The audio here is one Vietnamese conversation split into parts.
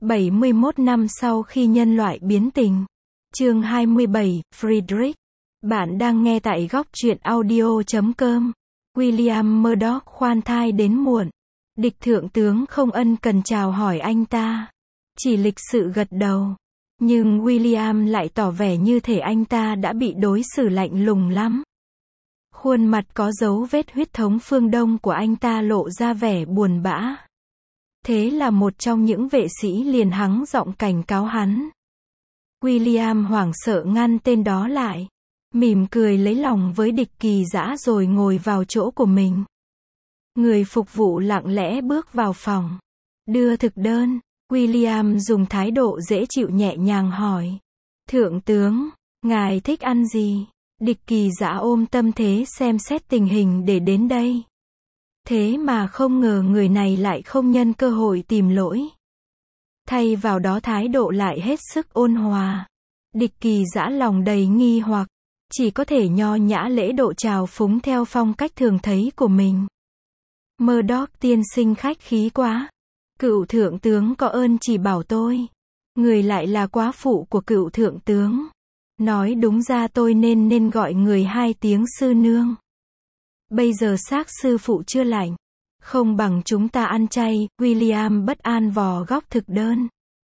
71 năm sau khi nhân loại biến tình. Chương 27, Friedrich. Bạn đang nghe tại góc truyện audio.com. William Murdoch khoan thai đến muộn. Địch thượng tướng không ân cần chào hỏi anh ta. Chỉ lịch sự gật đầu. Nhưng William lại tỏ vẻ như thể anh ta đã bị đối xử lạnh lùng lắm. Khuôn mặt có dấu vết huyết thống phương Đông của anh ta lộ ra vẻ buồn bã. Thế là một trong những vệ sĩ liền hắng giọng cảnh cáo hắn. William hoảng sợ ngăn tên đó lại. Mỉm cười lấy lòng với Địch Kỳ Dã rồi ngồi vào chỗ của mình. Người phục vụ lặng lẽ bước vào phòng. Đưa thực đơn. William dùng thái độ dễ chịu nhẹ nhàng hỏi. Thượng tướng, ngài thích ăn gì? Địch Kỳ Dã ôm tâm thế xem xét tình hình để đến đây. Thế mà không ngờ người này lại không nhân cơ hội tìm lỗi. Thay vào đó thái độ lại hết sức ôn hòa. Địch Kỳ Dã lòng đầy nghi hoặc, chỉ có thể nho nhã lễ độ chào phúng theo phong cách thường thấy của mình. Murdoch tiên sinh khách khí quá. Cựu thượng tướng có ơn chỉ bảo tôi. Người lại là quá phụ của cựu thượng tướng. Nói đúng ra tôi nên gọi người 2 tiếng sư nương. Bây giờ xác sư phụ chưa lạnh. Không bằng chúng ta ăn chay. William bất an vò góc thực đơn.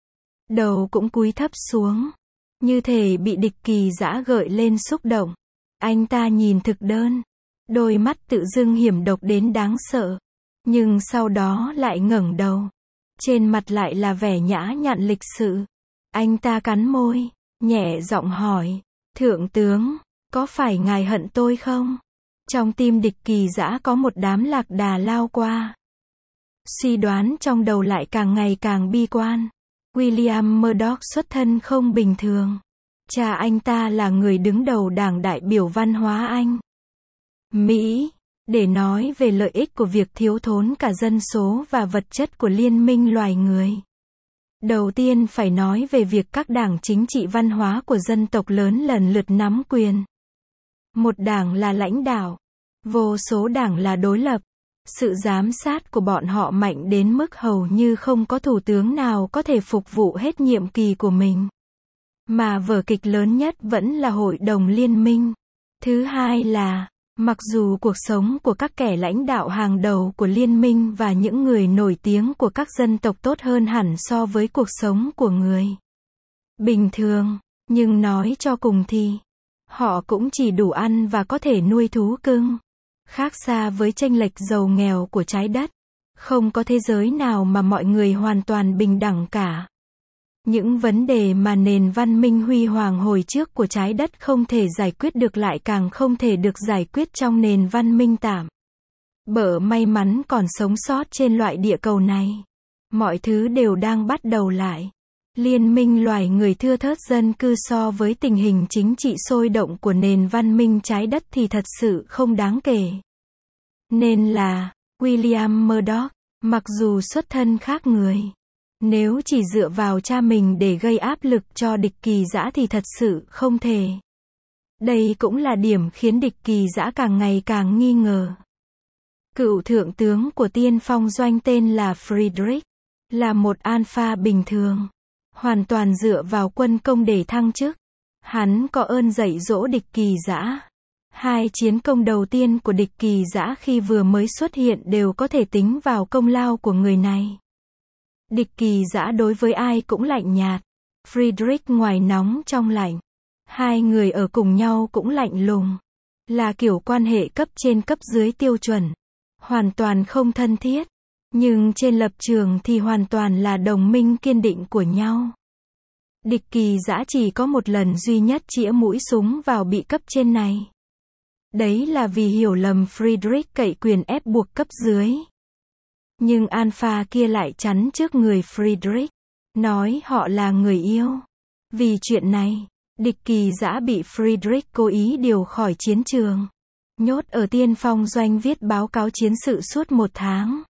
Đầu cũng cúi thấp xuống. Như thể bị Địch Kỳ Dã gợi lên xúc động. Anh ta nhìn thực đơn. Đôi mắt tự dưng hiểm độc đến đáng sợ. Nhưng sau đó lại ngẩng đầu. Trên mặt lại là vẻ nhã nhặn lịch sự. Anh ta cắn môi, nhẹ giọng hỏi. Thượng tướng, có phải ngài hận tôi không? Trong tim Địch Kỳ Dã có một đám lạc đà lao qua. Suy đoán trong đầu lại càng ngày càng bi quan. William Murdoch xuất thân không bình thường. Cha anh ta là người đứng đầu đảng đại biểu văn hóa Anh. Mỹ, để nói về lợi ích của việc thiếu thốn cả dân số và vật chất của liên minh loài người. Đầu tiên phải nói về việc các đảng chính trị văn hóa của dân tộc lớn lần lượt nắm quyền. Một đảng là lãnh đạo, vô số đảng là đối lập. Sự giám sát của bọn họ mạnh đến mức hầu như không có thủ tướng nào có thể phục vụ hết nhiệm kỳ của mình. Mà vở kịch lớn nhất vẫn là Hội đồng Liên minh. Thứ hai là, mặc dù cuộc sống của các kẻ lãnh đạo hàng đầu của liên minh và những người nổi tiếng của các dân tộc tốt hơn hẳn so với cuộc sống của người bình thường, nhưng nói cho cùng thì, họ cũng chỉ đủ ăn và có thể nuôi thú cưng. Khác xa với chênh lệch giàu nghèo của trái đất, không có thế giới nào mà mọi người hoàn toàn bình đẳng cả. Những vấn đề mà nền văn minh huy hoàng hồi trước của trái đất không thể giải quyết được lại càng không thể được giải quyết trong nền văn minh tạm bợ may mắn còn sống sót trên loại địa cầu này. Mọi thứ đều đang bắt đầu lại. Liên minh loài người thưa thớt dân cư so với tình hình chính trị sôi động của nền văn minh trái đất thì thật sự không đáng kể. Nên là, William Murdoch, mặc dù xuất thân khác người, nếu chỉ dựa vào cha mình để gây áp lực cho Địch Kỳ Dã thì thật sự không thể. Đây cũng là điểm khiến Địch Kỳ Dã càng ngày càng nghi ngờ. Cựu thượng tướng của tiên phong doanh tên là Friedrich, là một alpha bình thường, hoàn toàn dựa vào quân công để thăng chức. Hắn có ơn dạy dỗ Địch Kỳ Dã. 2 chiến công đầu tiên của Địch Kỳ Dã khi vừa mới xuất hiện đều có thể tính vào công lao của người này. Địch Kỳ Dã đối với ai cũng lạnh nhạt. Friedrich ngoài nóng trong lạnh. 2 người ở cùng nhau cũng lạnh lùng. Là kiểu quan hệ cấp trên cấp dưới tiêu chuẩn. Hoàn toàn không thân thiết. Nhưng trên lập trường thì hoàn toàn là đồng minh kiên định của nhau. Địch Kỳ Dã chỉ có một lần duy nhất chĩa mũi súng vào bị cấp trên này. Đấy là vì hiểu lầm Friedrich cậy quyền ép buộc cấp dưới. Nhưng alpha kia lại chắn trước người Friedrich, nói họ là người yêu. Vì chuyện này, Địch Kỳ Dã bị Friedrich cố ý điều khỏi chiến trường. Nhốt ở tiên phong doanh viết báo cáo chiến sự suốt 1 tháng.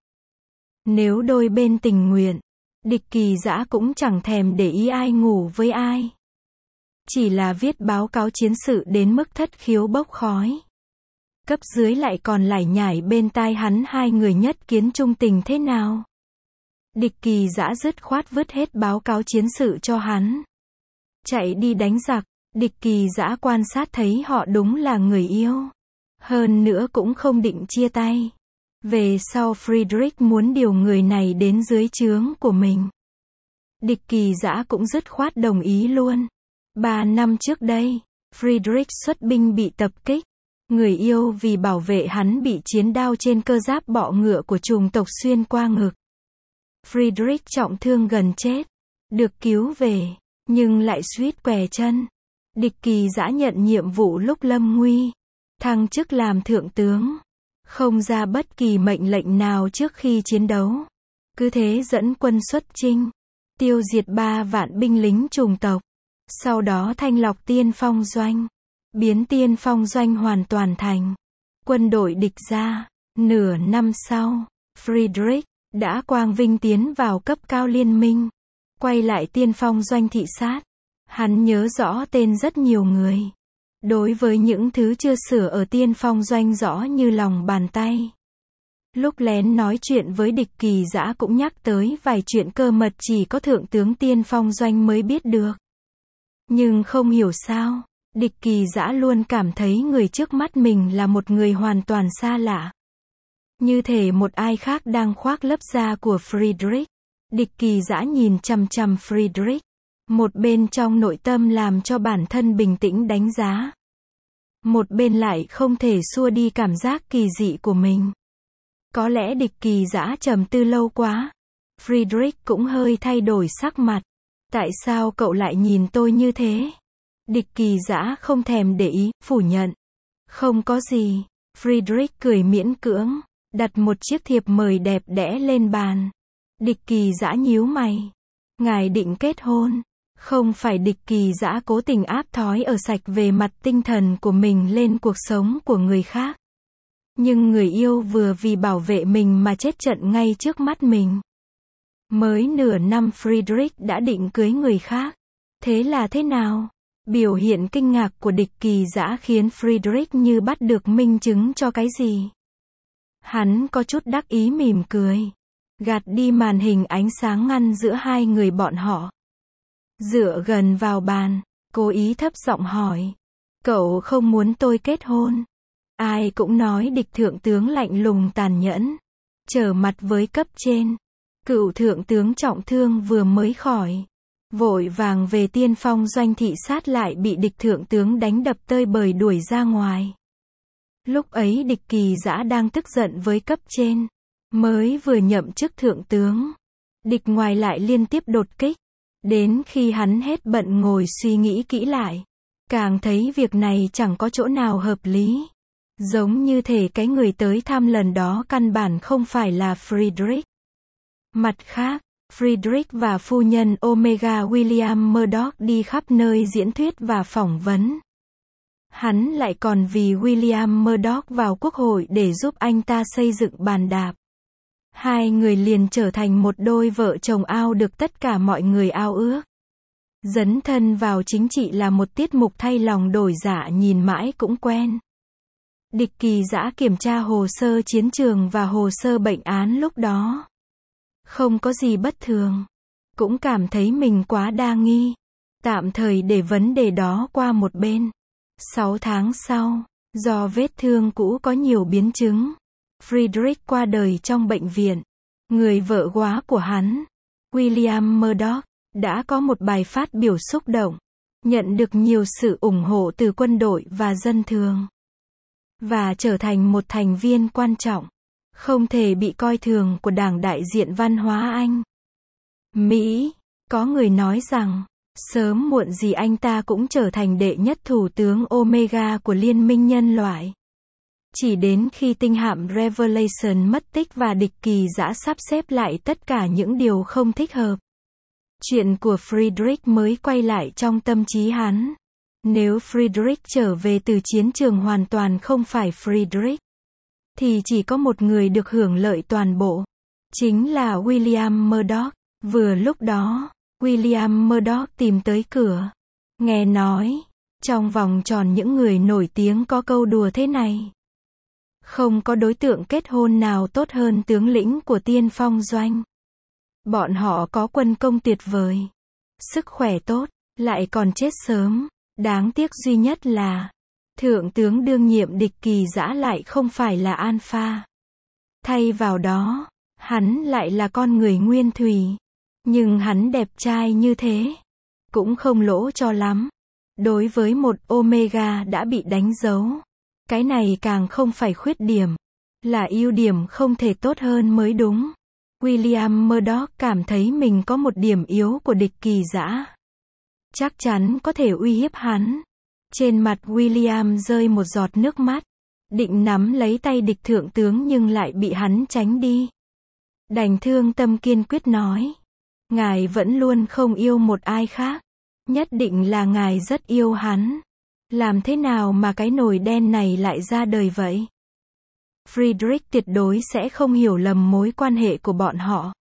Nếu đôi bên tình nguyện, Địch Kỳ Dã cũng chẳng thèm để ý ai ngủ với ai. Chỉ là viết báo cáo chiến sự đến mức thất khiếu bốc khói. Cấp dưới lại còn lải nhải bên tai hắn 2 người nhất kiến trung tình thế nào. Địch Kỳ Dã dứt khoát vứt hết báo cáo chiến sự cho hắn. Chạy đi đánh giặc, Địch Kỳ Dã quan sát thấy họ đúng là người yêu. Hơn nữa cũng không định chia tay. Về sau Friedrich muốn điều người này đến dưới trướng của mình. Địch Kỳ Dã cũng dứt khoát đồng ý luôn. 3 năm trước đây, Friedrich xuất binh bị tập kích. Người yêu vì bảo vệ hắn bị chiến đao trên cơ giáp bọ ngựa của chủng tộc xuyên qua ngực. Friedrich trọng thương gần chết. Được cứu về, nhưng lại suýt què chân. Địch Kỳ Dã nhận nhiệm vụ lúc lâm nguy. Thăng chức làm thượng tướng. Không ra bất kỳ mệnh lệnh nào trước khi chiến đấu. Cứ thế dẫn quân xuất chinh. Tiêu diệt 3 vạn binh lính chủng tộc. Sau đó thanh lọc tiên phong doanh. Biến tiên phong doanh hoàn toàn thành quân đội địch ra. Nửa năm sau, Friedrich đã quang vinh tiến vào cấp cao liên minh. Quay lại tiên phong doanh thị sát. Hắn nhớ rõ tên rất nhiều người. Đối với những thứ chưa sửa ở tiên phong doanh rõ như lòng bàn tay. Lúc lén nói chuyện với Địch Kỳ Dã cũng nhắc tới vài chuyện cơ mật chỉ có thượng tướng tiên phong doanh mới biết được. Nhưng không hiểu sao, Địch Kỳ Dã luôn cảm thấy người trước mắt mình là một người hoàn toàn xa lạ. Như thể một ai khác đang khoác lớp da của Friedrich. Địch Kỳ Dã nhìn chằm chằm Friedrich. Một bên trong nội tâm làm cho bản thân bình tĩnh đánh giá. Một bên lại không thể xua đi cảm giác kỳ dị của mình. Có lẽ Địch Kỳ Dã trầm tư lâu quá. Friedrich cũng hơi thay đổi sắc mặt. Tại sao cậu lại nhìn tôi như thế? Địch Kỳ Dã không thèm để ý, phủ nhận. Không có gì. Friedrich cười miễn cưỡng, đặt một chiếc thiệp mời đẹp đẽ lên bàn. Địch Kỳ Dã nhíu mày. Ngài định kết hôn? Không phải Địch Kỳ Dã cố tình áp thói ở sạch về mặt tinh thần của mình lên cuộc sống của người khác. Nhưng người yêu vừa vì bảo vệ mình mà chết trận ngay trước mắt mình. Mới nửa năm Friedrich đã định cưới người khác. Thế là thế nào? Biểu hiện kinh ngạc của Địch Kỳ Dã khiến Friedrich như bắt được minh chứng cho cái gì. Hắn có chút đắc ý mỉm cười. Gạt đi màn hình ánh sáng ngăn giữa hai người bọn họ. Dựa gần vào bàn, cố ý thấp giọng hỏi. Cậu không muốn tôi kết hôn? Ai cũng nói Địch thượng tướng lạnh lùng tàn nhẫn. Trở mặt với cấp trên. Cựu thượng tướng trọng thương vừa mới khỏi. Vội vàng về tiên phong doanh thị sát lại bị Địch thượng tướng đánh đập tơi bời đuổi ra ngoài. Lúc ấy Địch Kỳ Dã đang tức giận với cấp trên. Mới vừa nhậm chức thượng tướng. Địch ngoài lại liên tiếp đột kích. Đến khi hắn hết bận ngồi suy nghĩ kỹ lại. Càng thấy việc này chẳng có chỗ nào hợp lý. Giống như thể cái người tới thăm lần đó căn bản không phải là Friedrich. Mặt khác, Friedrich và phu nhân Omega William Murdoch đi khắp nơi diễn thuyết và phỏng vấn. Hắn lại còn vì William Murdoch vào quốc hội để giúp anh ta xây dựng bàn đạp. Hai người liền trở thành một đôi vợ chồng ao được tất cả mọi người ao ước. Dấn thân vào chính trị là một tiết mục thay lòng đổi dạ nhìn mãi cũng quen. Địch Kỳ Dã kiểm tra hồ sơ chiến trường và hồ sơ bệnh án lúc đó. Không có gì bất thường. Cũng cảm thấy mình quá đa nghi. Tạm thời để vấn đề đó qua một bên. 6 tháng sau, do vết thương cũ có nhiều biến chứng, Friedrich qua đời trong bệnh viện. Người vợ góa của hắn, William Murdoch, đã có một bài phát biểu xúc động, nhận được nhiều sự ủng hộ từ quân đội và dân thường, và trở thành một thành viên quan trọng, không thể bị coi thường của Đảng Đại diện Văn hóa Anh. Mỹ, có người nói rằng, sớm muộn gì anh ta cũng trở thành đệ nhất thủ tướng Omega của Liên minh Nhân loại. Chỉ đến khi tinh hạm Revelation mất tích và Địch Kỳ Dã sắp xếp lại tất cả những điều không thích hợp. Chuyện của Friedrich mới quay lại trong tâm trí hắn. Nếu Friedrich trở về từ chiến trường hoàn toàn không phải Friedrich, thì chỉ có một người được hưởng lợi toàn bộ. Chính là William Murdoch. Vừa lúc đó, William Murdoch tìm tới cửa. Nghe nói, trong vòng tròn những người nổi tiếng có câu đùa thế này. Không có đối tượng kết hôn nào tốt hơn tướng lĩnh của tiên phong doanh. Bọn họ có quân công tuyệt vời, sức khỏe tốt, lại còn chết sớm. Đáng tiếc duy nhất là, thượng tướng đương nhiệm Địch Kỳ Dã lại không phải là Alpha. Thay vào đó, hắn lại là con người nguyên thủy. Nhưng hắn đẹp trai như thế, cũng không lỗ cho lắm. Đối với một Omega đã bị đánh dấu, cái này càng không phải khuyết điểm, là ưu điểm không thể tốt hơn mới đúng. William Murdoch cảm thấy mình có một điểm yếu của Địch Kỳ Dã, chắc chắn có thể uy hiếp hắn. Trên mặt William rơi một giọt nước mắt, định nắm lấy tay Địch thượng tướng nhưng lại bị hắn tránh đi. Đành thương tâm kiên quyết nói, ngài vẫn luôn không yêu một ai khác, nhất định là ngài rất yêu hắn. Làm thế nào mà cái nồi đen này lại ra đời vậy? Friedrich tuyệt đối sẽ không hiểu lầm mối quan hệ của bọn họ.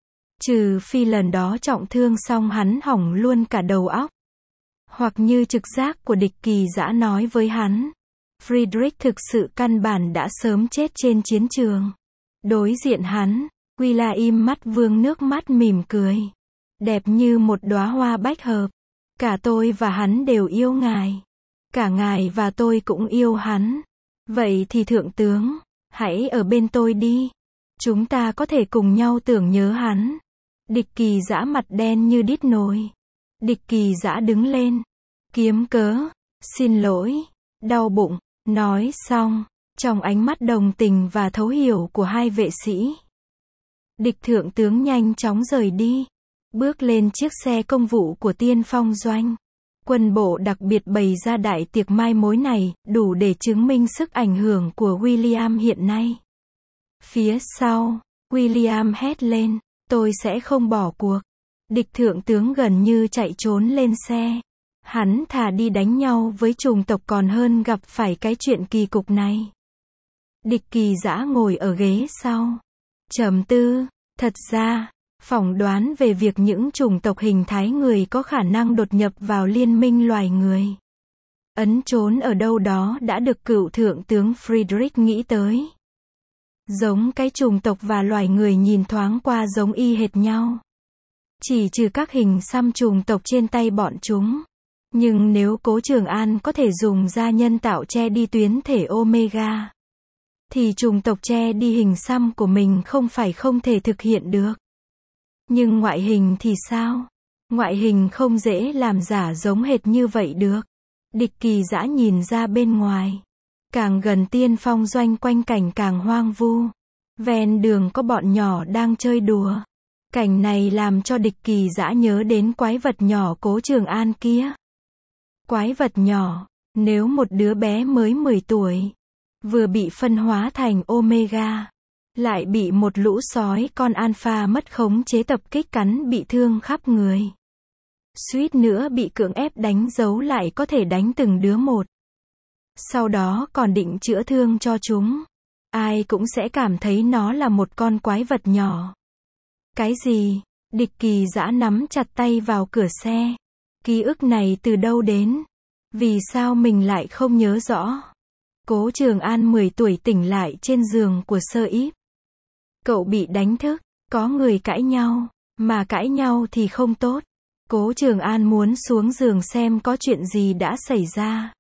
Trừ phi lần đó trọng thương xong hắn hỏng luôn cả đầu óc. Hoặc như trực giác của Địch Kỳ Dã nói với hắn, Friedrich thực sự căn bản đã sớm chết trên chiến trường. Đối diện hắn, William mắt vương nước mắt mỉm cười, đẹp như một đóa hoa bách hợp. Cả tôi và hắn đều yêu ngài. Cả ngài và tôi cũng yêu hắn. Vậy thì thượng tướng, hãy ở bên tôi đi. Chúng ta có thể cùng nhau tưởng nhớ hắn. Địch Kỳ Dã mặt đen như đít nồi. Địch Kỳ Dã đứng lên. Kiếm cớ, xin lỗi, đau bụng, nói xong, trong ánh mắt đồng tình và thấu hiểu của hai vệ sĩ. Địch thượng tướng nhanh chóng rời đi, bước lên chiếc xe công vụ của Tiên Phong doanh. Quân bộ đặc biệt bày ra đại tiệc mai mối này, đủ để chứng minh sức ảnh hưởng của William hiện nay. Phía sau, William hét lên, tôi sẽ không bỏ cuộc. Địch thượng tướng gần như chạy trốn lên xe. Hắn thà đi đánh nhau với chủng tộc còn hơn gặp phải cái chuyện kỳ cục này. Địch Kỳ Dã ngồi ở ghế sau, trầm tư. Thật ra, phỏng đoán về việc những chủng tộc hình thái người có khả năng đột nhập vào liên minh loài người, ẩn trốn ở đâu đó đã được cựu thượng tướng Friedrich nghĩ tới. Giống cái chủng tộc và loài người nhìn thoáng qua giống y hệt nhau. Chỉ trừ các hình xăm chủng tộc trên tay bọn chúng. Nhưng nếu Cố Trường An có thể dùng da nhân tạo che đi tuyến thể Omega, thì chủng tộc che đi hình xăm của mình không phải không thể thực hiện được. Nhưng ngoại hình thì sao? Ngoại hình không dễ làm giả giống hệt như vậy được. Địch Kỳ Dã nhìn ra bên ngoài. Càng gần Tiên Phong doanh quanh cảnh càng hoang vu. Ven đường có bọn nhỏ đang chơi đùa. Cảnh này làm cho Địch Kỳ Dã nhớ đến quái vật nhỏ Cố Trường An kia. Quái vật nhỏ, nếu một đứa bé mới 10 tuổi, vừa bị phân hóa thành Omega, lại bị một lũ sói con Alpha mất khống chế tập kích cắn bị thương khắp người. Suýt nữa bị cưỡng ép đánh dấu lại có thể đánh từng đứa một. Sau đó còn định chữa thương cho chúng. Ai cũng sẽ cảm thấy nó là một con quái vật nhỏ. Cái gì? Địch Kỳ Dã nắm chặt tay vào cửa xe. Ký ức này từ đâu đến? Vì sao mình lại không nhớ rõ? Cố Trường An 10 tuổi tỉnh lại trên giường của Sơ Íp. Cậu bị đánh thức, có người cãi nhau, mà cãi nhau thì không tốt. Cố Trường An muốn xuống giường xem có chuyện gì đã xảy ra.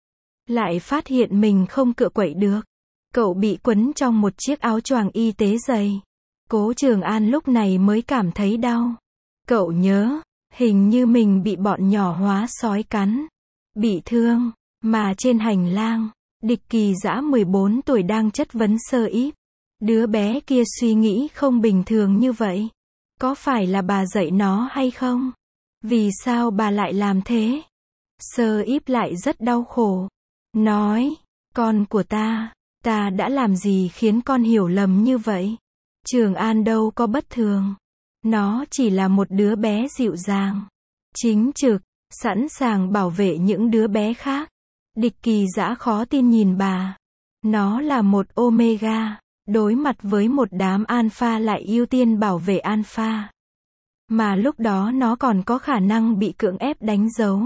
Lại phát hiện mình không cựa quậy được. Cậu bị quấn trong một chiếc áo choàng y tế dày. Cố Trường An lúc này mới cảm thấy đau. Cậu nhớ, hình như mình bị bọn nhỏ hóa sói cắn. Bị thương, mà trên hành lang, Địch Kỳ Dã 14 tuổi đang chất vấn Sơ Íp. Đứa bé kia suy nghĩ không bình thường như vậy. Có phải là bà dạy nó hay không? Vì sao bà lại làm thế? Sơ Íp lại rất đau khổ. Nói, con của ta đã làm gì khiến con hiểu lầm như vậy? Trường An đâu có bất thường. Nó chỉ là một đứa bé dịu dàng, chính trực, sẵn sàng bảo vệ những đứa bé khác. Địch Kỳ Dã khó tin nhìn bà. Nó là một Omega, đối mặt với một đám Alpha lại ưu tiên bảo vệ Alpha. Mà lúc đó nó còn có khả năng bị cưỡng ép đánh dấu.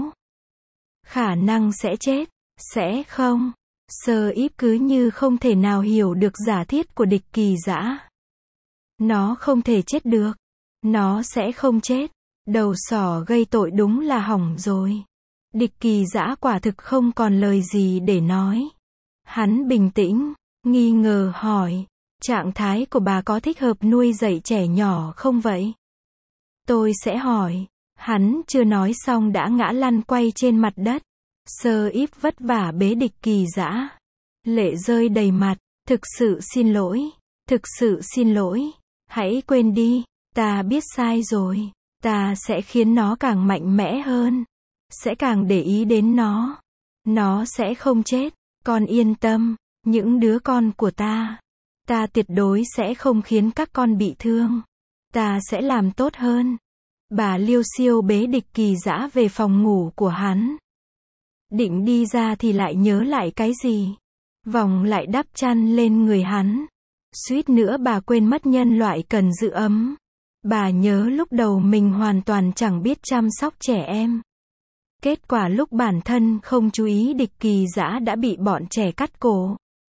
Khả năng sẽ chết, sẽ không? Sơ Íp cứ như không thể nào hiểu được giả thiết của Địch Kỳ Dã. Nó không thể chết được. Nó sẽ không chết. Đầu sỏ gây tội đúng là hỏng rồi. Địch Kỳ Dã quả thực không còn lời gì để nói. Hắn bình tĩnh, nghi ngờ hỏi, trạng thái của bà có thích hợp nuôi dạy trẻ nhỏ không vậy? Tôi sẽ hỏi. Hắn chưa nói xong đã ngã lăn quay trên mặt đất. Sơ Íp vất vả bế Địch Kỳ Dã. Lệ rơi đầy mặt. Thực sự xin lỗi. Thực sự xin lỗi. Hãy quên đi. Ta biết sai rồi. Ta sẽ khiến nó càng mạnh mẽ hơn. Sẽ càng để ý đến nó. Nó sẽ không chết. Con yên tâm. Những đứa con của ta. Ta tuyệt đối sẽ không khiến các con bị thương. Ta sẽ làm tốt hơn. Bà Liêu Xiêu bế Địch Kỳ Dã về phòng ngủ của hắn. Định đi ra thì lại nhớ lại cái gì. Vòng lại đắp chăn lên người hắn. Suýt nữa bà quên mất nhân loại cần giữ ấm. Bà nhớ lúc đầu mình hoàn toàn chẳng biết chăm sóc trẻ em. Kết quả lúc bản thân không chú ý Địch Kỳ Dã đã bị bọn trẻ cắt cổ.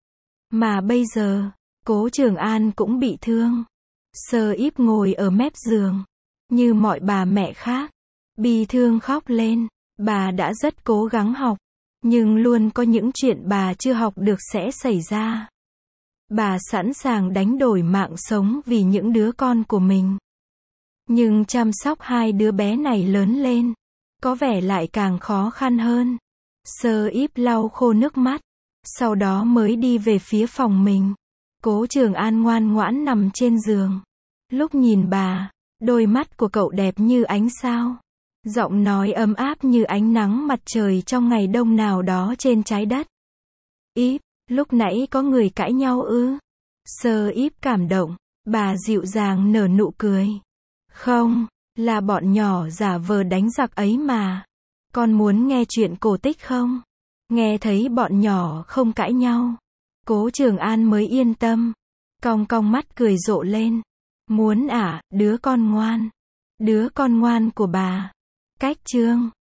Mà bây giờ, Cố Trường An cũng bị thương. Sơ Íp ngồi ở mép giường. Như mọi bà mẹ khác. Bi thương khóc lên. Bà đã rất cố gắng học. Nhưng luôn có những chuyện bà chưa học được sẽ xảy ra. Bà sẵn sàng đánh đổi mạng sống vì những đứa con của mình. Nhưng chăm sóc hai đứa bé này lớn lên, có vẻ lại càng khó khăn hơn. Sơ Íp lau khô nước mắt. Sau đó mới đi về phía phòng mình. Cố Trường An ngoan ngoãn nằm trên giường. Lúc nhìn bà, đôi mắt của cậu đẹp như ánh sao. Giọng nói ấm áp như ánh nắng mặt trời trong ngày đông nào đó trên trái đất. Íp, lúc nãy có người cãi nhau ư? Sơ Íp cảm động. Bà dịu dàng nở nụ cười. Không, là bọn nhỏ giả vờ đánh giặc ấy mà. Con muốn nghe chuyện cổ tích không? Nghe thấy bọn nhỏ không cãi nhau. Cố Trường An mới yên tâm. Cong cong mắt cười rộ lên. Muốn à, đứa con ngoan. Đứa con ngoan của bà. Cách chương